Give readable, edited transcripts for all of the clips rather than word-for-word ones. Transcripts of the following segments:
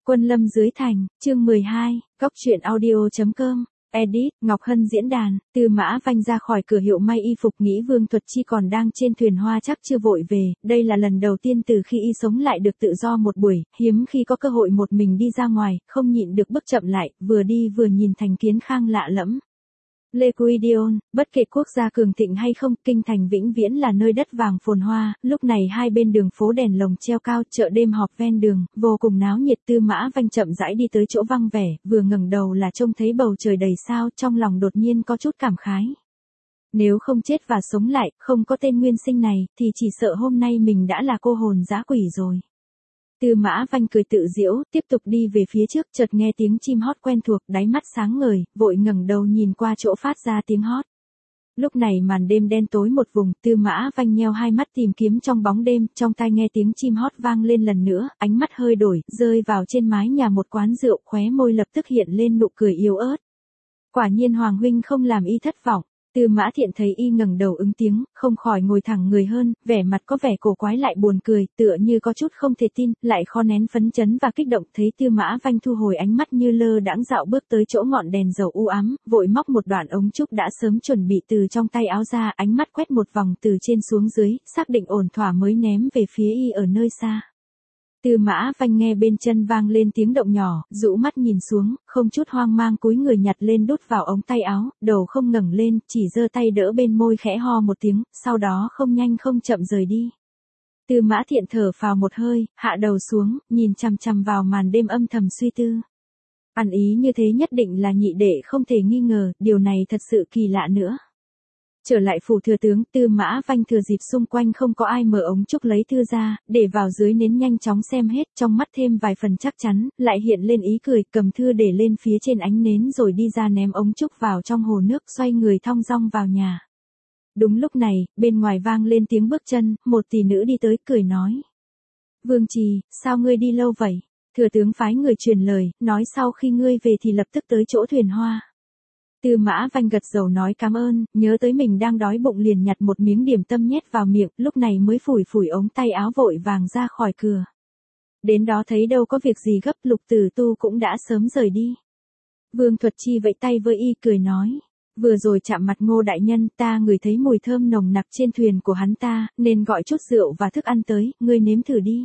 Quân lâm dưới thành, chương 12, góc truyện audio.com, edit, Ngọc Hân diễn đàn, Tư Mã Vanh ra khỏi cửa hiệu may y phục nghĩ Vương Thuật Chi còn đang trên thuyền hoa chắc chưa vội về, đây là lần đầu tiên từ khi y sống lại được tự do một buổi, hiếm khi có cơ hội một mình đi ra ngoài, không nhịn được bước chậm lại, vừa đi vừa nhìn thành kiến khang lạ lẫm. Lê Quy Dion, bất kể quốc gia cường thịnh hay không, kinh thành vĩnh viễn là nơi đất vàng phồn hoa, lúc này hai bên đường phố đèn lồng treo cao, chợ đêm họp ven đường, vô cùng náo nhiệt. Tư Mã Vanh chậm rãi đi tới chỗ vắng vẻ, vừa ngẩng đầu là trông thấy bầu trời đầy sao, trong lòng đột nhiên có chút cảm khái. Nếu không chết và sống lại, không có tên nguyên sinh này, thì chỉ sợ hôm nay mình đã là cô hồn dã quỷ rồi. Tư Mã Vanh cười tự giễu, tiếp tục đi về phía trước, chợt nghe tiếng chim hót quen thuộc, đáy mắt sáng ngời, vội ngẩng đầu nhìn qua chỗ phát ra tiếng hót. Lúc này màn đêm đen tối một vùng, Tư Mã Vanh nheo hai mắt tìm kiếm trong bóng đêm, trong tai nghe tiếng chim hót vang lên lần nữa, ánh mắt hơi đổi, rơi vào trên mái nhà một quán rượu, khóe môi lập tức hiện lên nụ cười yếu ớt. Quả nhiên Hoàng huynh không làm y thất vọng. Tư Mã Thiện thấy y ngẩng đầu ứng tiếng, không khỏi ngồi thẳng người hơn, vẻ mặt có vẻ cổ quái lại buồn cười, tựa như có chút không thể tin, lại khó nén phấn chấn và kích động. Thấy Tư Mã Vanh thu hồi ánh mắt như lơ đãng dạo bước tới chỗ ngọn đèn dầu u ám, vội móc một đoạn ống trúc đã sớm chuẩn bị từ trong tay áo ra, ánh mắt quét một vòng từ trên xuống dưới, xác định ổn thỏa mới ném về phía y ở nơi xa. Tư Mã Vanh nghe bên chân vang lên tiếng động nhỏ, rũ mắt nhìn xuống, không chút hoang mang cúi người nhặt lên đút vào ống tay áo, đầu không ngẩng lên, chỉ giơ tay đỡ bên môi khẽ ho một tiếng, sau đó không nhanh không chậm rời đi. Tư Mã Thiện thở phào một hơi, hạ đầu xuống, nhìn chằm chằm vào màn đêm âm thầm suy tư. Ăn ý như thế nhất định là nhị đệ không thể nghi ngờ, điều này thật sự kỳ lạ nữa. Trở lại phủ thừa tướng, Tư Mã Vanh thừa dịp xung quanh không có ai mở ống trúc lấy thư ra, để vào dưới nến nhanh chóng xem hết, trong mắt thêm vài phần chắc chắn, lại hiện lên ý cười, cầm thư để lên phía trên ánh nến rồi đi ra ném ống trúc vào trong hồ nước, xoay người thong dong vào nhà. Đúng lúc này, bên ngoài vang lên tiếng bước chân, một tỷ nữ đi tới, cười nói. Vương Trì, sao ngươi đi lâu vậy? Thừa tướng phái người truyền lời, nói sau khi ngươi về thì lập tức tới chỗ thuyền hoa. Tư Mã Vanh gật đầu nói cảm ơn, nhớ tới mình đang đói bụng liền nhặt một miếng điểm tâm nhét vào miệng, lúc này mới phủi phủi ống tay áo vội vàng ra khỏi cửa. Đến đó thấy đâu có việc gì gấp, Lục Tử Tu cũng đã sớm rời đi. Vương Thuật Chi vẫy tay với y cười nói, vừa rồi chạm mặt Ngô đại nhân, ta ngửi thấy mùi thơm nồng nặc trên thuyền của hắn ta, nên gọi chút rượu và thức ăn tới, ngươi nếm thử đi.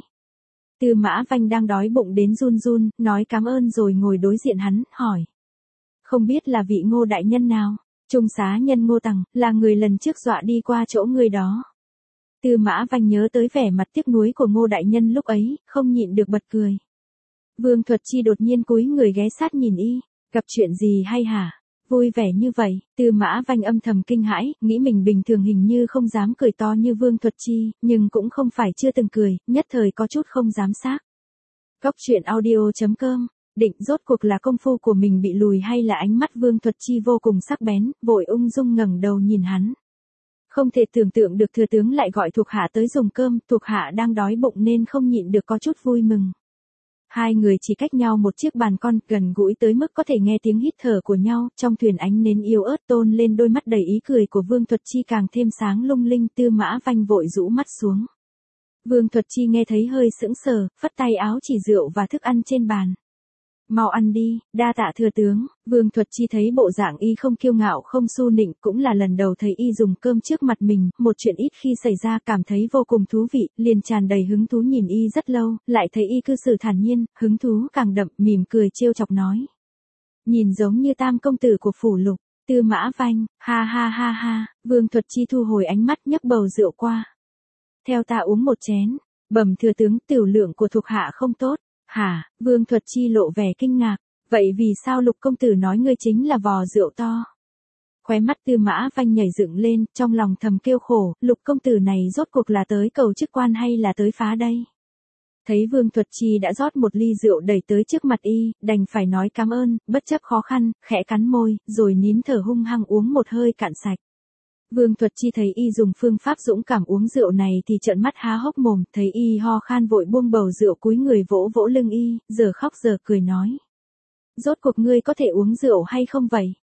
Tư Mã Vanh đang đói bụng đến run run, nói cảm ơn rồi ngồi đối diện hắn, hỏi. Không biết là vị Ngô đại nhân nào? Trung xá nhân Ngô Tằng, là người lần trước dọa đi qua chỗ ngươi đó. Tư Mã Vanh nhớ tới vẻ mặt tiếc nuối của Ngô đại nhân lúc ấy, không nhịn được bật cười. Vương Thuật Chi đột nhiên cúi người ghé sát nhìn y, gặp chuyện gì hay hả? Vui vẻ như vậy, Tư Mã Vanh âm thầm kinh hãi, nghĩ mình bình thường hình như không dám cười to như Vương Thuật Chi, nhưng cũng không phải chưa từng cười, nhất thời có chút không dám xác. Góc truyện audio.com, định rốt cuộc là công phu của mình bị lùi hay là ánh mắt Vương Thuật Chi vô cùng sắc bén, vội ung dung ngẩng đầu nhìn hắn. Không thể tưởng tượng được thừa tướng lại gọi thuộc hạ tới dùng cơm, thuộc hạ đang đói bụng nên không nhịn được có chút vui mừng. Hai người chỉ cách nhau một chiếc bàn con, gần gũi tới mức có thể nghe tiếng hít thở của nhau, trong thuyền ánh nến yếu ớt tôn lên đôi mắt đầy ý cười của Vương Thuật Chi càng thêm sáng lung linh. Tư Mã Vanh vội rũ mắt xuống. Vương Thuật Chi nghe thấy hơi sững sờ, phất tay áo chỉ rượu và thức ăn trên bàn. Mau ăn đi, đa tạ thừa tướng. Vương Thuật Chi thấy bộ dạng y không kiêu ngạo không su nịnh, cũng là lần đầu thấy y dùng cơm trước mặt mình, một chuyện ít khi xảy ra, cảm thấy vô cùng thú vị, liền tràn đầy hứng thú nhìn y rất lâu, lại thấy y cư xử thản nhiên, hứng thú càng đậm, mỉm cười trêu chọc nói. Nhìn giống như tam công tử của phủ Lục. Tư Mã Vanh, ha ha ha ha. Vương Thuật Chi thu hồi ánh mắt nhấc bầu rượu qua. Theo ta uống một chén. Bẩm thừa tướng, tiểu lượng của thuộc hạ không tốt. Hả? Vương Thuật Chi lộ vẻ kinh ngạc. Vậy vì sao Lục công tử nói ngươi chính là vò rượu to? Khóe mắt Tư Mã Vanh nhảy dựng lên, trong lòng thầm kêu khổ, Lục công tử này rốt cuộc là tới cầu chức quan hay là tới phá đây? Thấy Vương Thuật Chi đã rót một ly rượu đẩy tới trước mặt y, đành phải nói cảm ơn, bất chấp khó khăn, khẽ cắn môi, rồi nín thở hung hăng uống một hơi cạn sạch. Vương Thuật Chi thấy y dùng phương pháp dũng cảm uống rượu này thì trợn mắt há hốc mồm, thấy y ho khan vội buông bầu rượu cúi người vỗ vỗ lưng y, giờ khóc giờ cười nói. Rốt cuộc ngươi có thể uống rượu hay không vậy?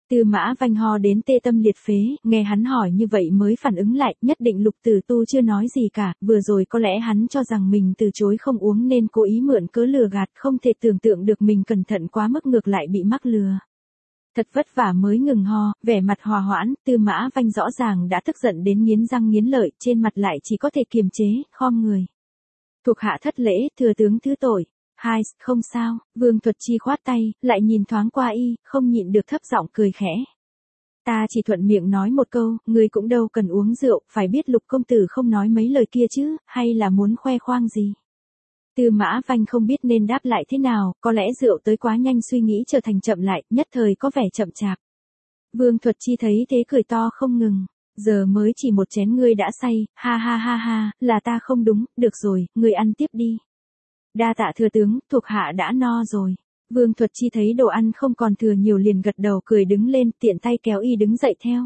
Tư Mã Vanh ho đến tê tâm liệt phế, nghe hắn hỏi như vậy mới phản ứng lại, nhất định Lục Tử Tu chưa nói gì cả, vừa rồi có lẽ hắn cho rằng mình từ chối không uống nên cố ý mượn cớ lừa gạt, không thể tưởng tượng được mình cẩn thận quá mức ngược lại bị mắc lừa. Thật vất vả mới ngừng ho, vẻ mặt hòa hoãn, Tư Mã Vanh rõ ràng đã tức giận đến nghiến răng nghiến lợi, trên mặt lại chỉ có thể kiềm chế, khom người. Thuộc hạ thất lễ, thừa tướng thứ tội. Hai, không sao, Vương Thuật Chi khoát tay, lại nhìn thoáng qua y, không nhịn được thấp giọng cười khẽ. Ta chỉ thuận miệng nói một câu, ngươi cũng đâu cần uống rượu, phải biết Lục công tử không nói mấy lời kia chứ, hay là muốn khoe khoang gì. Tư Mã Vanh không biết nên đáp lại thế nào, có lẽ rượu tới quá nhanh suy nghĩ trở thành chậm lại, nhất thời có vẻ chậm chạp. Vương Thuật Chi thấy thế cười to không ngừng. Giờ mới chỉ một chén ngươi đã say, ha ha ha ha, là ta không đúng, được rồi, ngươi ăn tiếp đi. Đa tạ thừa tướng, thuộc hạ đã no rồi. Vương Thuật Chi thấy đồ ăn không còn thừa nhiều liền gật đầu cười đứng lên, tiện tay kéo y đứng dậy theo.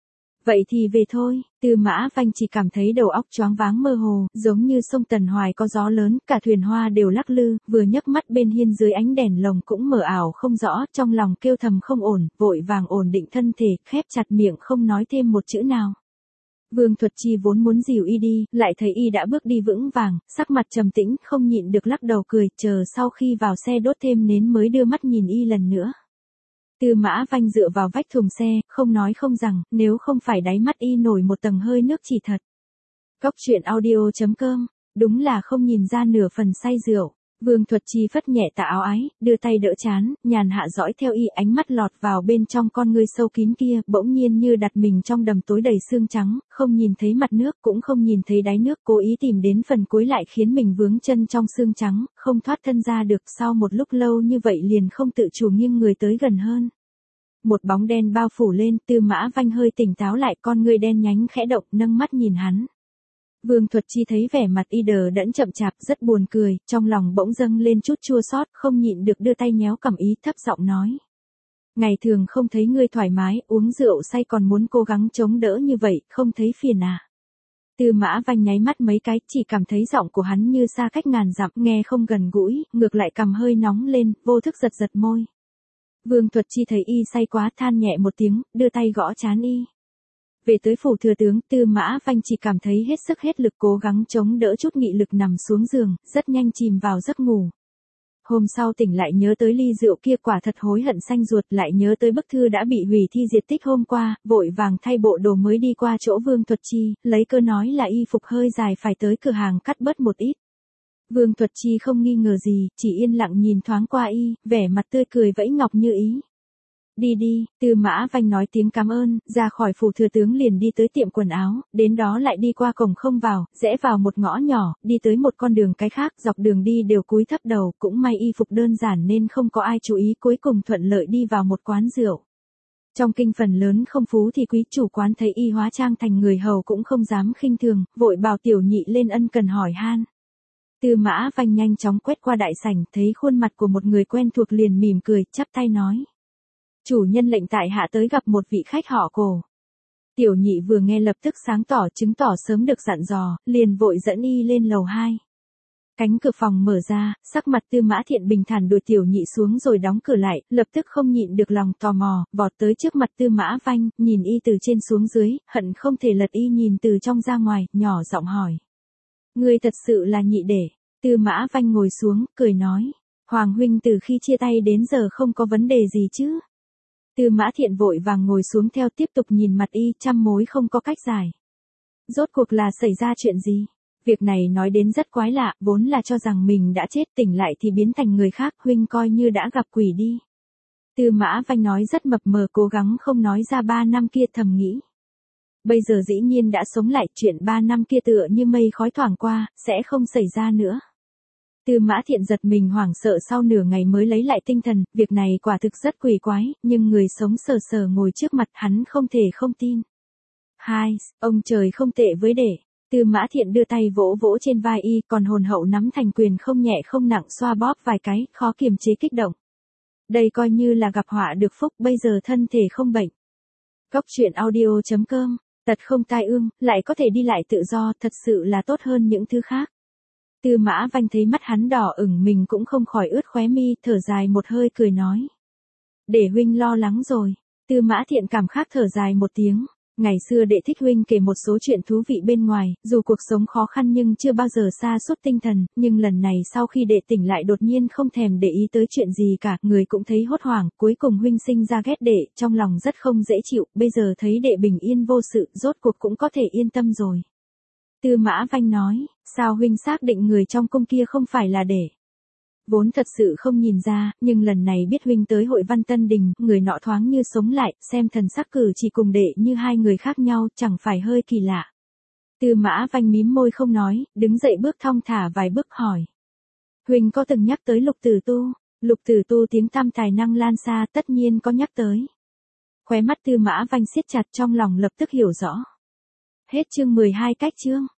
Vậy thì về thôi, Tư Mã Vanh chỉ cảm thấy đầu óc choáng váng mơ hồ, giống như sông Tần Hoài có gió lớn, cả thuyền hoa đều lắc lư, vừa nhấc mắt bên hiên dưới ánh đèn lồng cũng mờ ảo không rõ, trong lòng kêu thầm không ổn, vội vàng ổn định thân thể, khép chặt miệng không nói thêm một chữ nào. Vương Thuật Chi vốn muốn dìu y đi, lại thấy y đã bước đi vững vàng, sắc mặt trầm tĩnh, không nhịn được lắc đầu cười, chờ sau khi vào xe đốt thêm nến mới đưa mắt nhìn y lần nữa. Tư Mã Vanh dựa vào vách thùng xe, không nói không rằng, nếu không phải đáy mắt y nổi một tầng hơi nước chỉ thật. Cóc truyện audio.com, đúng là không nhìn ra nửa phần say rượu. Vương Thuật Chi phất nhẹ tà áo ái, đưa tay đỡ chán, nhàn hạ dõi theo y, ánh mắt lọt vào bên trong con ngươi sâu kín kia, bỗng nhiên như đặt mình trong đầm tối đầy sương trắng, không nhìn thấy mặt nước, cũng không nhìn thấy đáy nước, cố ý tìm đến phần cuối lại khiến mình vướng chân trong sương trắng, không thoát thân ra được, sau một lúc lâu như vậy liền không tự chủ nghiêng người tới gần hơn. Một bóng đen bao phủ lên, Tư Mã Vanh hơi tỉnh táo lại, con ngươi đen nhánh khẽ động, nâng mắt nhìn hắn. Vương Thuật Chi thấy vẻ mặt y đờ đẫn chậm chạp, rất buồn cười, trong lòng bỗng dâng lên chút chua xót, không nhịn được đưa tay nhéo cằm ý, thấp giọng nói. Ngày thường không thấy ngươi thoải mái, uống rượu say còn muốn cố gắng chống đỡ như vậy, không thấy phiền à. Tư Mã Vanh nháy mắt mấy cái, chỉ cảm thấy giọng của hắn như xa cách ngàn dặm, nghe không gần gũi, ngược lại cằm hơi nóng lên, vô thức giật giật môi. Vương Thuật Chi thấy y say quá, than nhẹ một tiếng, đưa tay gõ trán y. Về tới phủ thừa tướng, Tư Mã Vanh chỉ cảm thấy hết sức hết lực cố gắng chống đỡ chút nghị lực nằm xuống giường, rất nhanh chìm vào giấc ngủ. Hôm sau tỉnh lại nhớ tới ly rượu kia quả thật hối hận xanh ruột, lại nhớ tới bức thư đã bị hủy thi diệt tích hôm qua, vội vàng thay bộ đồ mới đi qua chỗ Vương Thuật Chi, lấy cơ nói là y phục hơi dài phải tới cửa hàng cắt bớt một ít. Vương Thuật Chi không nghi ngờ gì, chỉ yên lặng nhìn thoáng qua y, vẻ mặt tươi cười vẫy ngọc như ý. Đi đi, Tư Mã Vanh nói tiếng cảm ơn, ra khỏi phủ thừa tướng liền đi tới tiệm quần áo, đến đó lại đi qua cổng không vào, rẽ vào một ngõ nhỏ, đi tới một con đường cái khác, dọc đường đi đều cúi thấp đầu, cũng may y phục đơn giản nên không có ai chú ý, cuối cùng thuận lợi đi vào một quán rượu. Trong kinh phần lớn không phú thì quý chủ quán thấy y hóa trang thành người hầu cũng không dám khinh thường, vội bảo tiểu nhị lên ân cần hỏi han. Tư Mã Vanh nhanh chóng quét qua đại sảnh, thấy khuôn mặt của một người quen thuộc liền mỉm cười, chắp tay nói. Chủ nhân lệnh tại hạ tới gặp một vị khách họ Cổ. Tiểu nhị vừa nghe lập tức sáng tỏ chứng tỏ sớm được dặn dò, liền vội dẫn y lên lầu 2. Cánh cửa phòng mở ra, sắc mặt Tư Mã Thiện bình thản đuổi tiểu nhị xuống rồi đóng cửa lại, lập tức không nhịn được lòng tò mò, vọt tới trước mặt Tư Mã Vanh, nhìn y từ trên xuống dưới, hận không thể lật y nhìn từ trong ra ngoài, nhỏ giọng hỏi. Ngươi thật sự là nhị đệ. Tư Mã Vanh ngồi xuống, cười nói. Hoàng huynh từ khi chia tay đến giờ không có vấn đề gì chứ? Tư Mã Thiện vội vàng ngồi xuống theo tiếp tục nhìn mặt y, trăm mối không có cách giải. Rốt cuộc là xảy ra chuyện gì? Việc này nói đến rất quái lạ, vốn là cho rằng mình đã chết, tỉnh lại thì biến thành người khác, huynh coi như đã gặp quỷ đi. Tư Mã Vanh nói rất mập mờ, cố gắng không nói ra 3 năm kia, thầm nghĩ. Bây giờ dĩ nhiên đã sống lại, chuyện 3 năm kia tựa như mây khói thoảng qua, sẽ không xảy ra nữa. Tư Mã Thiện giật mình hoảng sợ, sau nửa ngày mới lấy lại tinh thần, việc này quả thực rất quỷ quái, nhưng người sống sờ sờ ngồi trước mặt hắn không thể không tin. Hai, ông trời không tệ với đệ. Tư Mã Thiện đưa tay vỗ vỗ trên vai y, còn hồn hậu nắm thành quyền không nhẹ không nặng xoa bóp vài cái, khó kiềm chế kích động. Đây coi như là gặp họa được phúc, bây giờ thân thể không bệnh. Cóc truyện audio.com, tật không tai ương, lại có thể đi lại tự do, thật sự là tốt hơn những thứ khác. Tư Mã Vanh thấy mắt hắn đỏ ửng, mình cũng không khỏi ướt khóe mi, thở dài một hơi cười nói. Để huynh lo lắng rồi. Tư Mã Thiện cảm khác thở dài một tiếng. Ngày xưa đệ thích huynh kể một số chuyện thú vị bên ngoài, dù cuộc sống khó khăn nhưng chưa bao giờ sa sút tinh thần, nhưng lần này sau khi đệ tỉnh lại đột nhiên không thèm để ý tới chuyện gì cả, người cũng thấy hốt hoảng, cuối cùng huynh sinh ra ghét đệ, trong lòng rất không dễ chịu, bây giờ thấy đệ bình yên vô sự, rốt cuộc cũng có thể yên tâm rồi. Tư Mã Vanh nói, sao huynh xác định người trong cung kia không phải là đệ? Vốn thật sự không nhìn ra, nhưng lần này biết huynh tới hội Văn Tân Đình, người nọ thoáng như sống lại, xem thần sắc cử chỉ cùng đệ như hai người khác nhau, chẳng phải hơi kỳ lạ. Tư Mã Vanh mím môi không nói, đứng dậy bước thong thả vài bước hỏi. Huynh có từng nhắc tới Lục Tử Tu? Lục Tử Tu tiếng tăm tài năng lan xa, tất nhiên có nhắc tới. Khóe mắt Tư Mã Vanh siết chặt, trong lòng lập tức hiểu rõ. Hết chương 12 cách chương.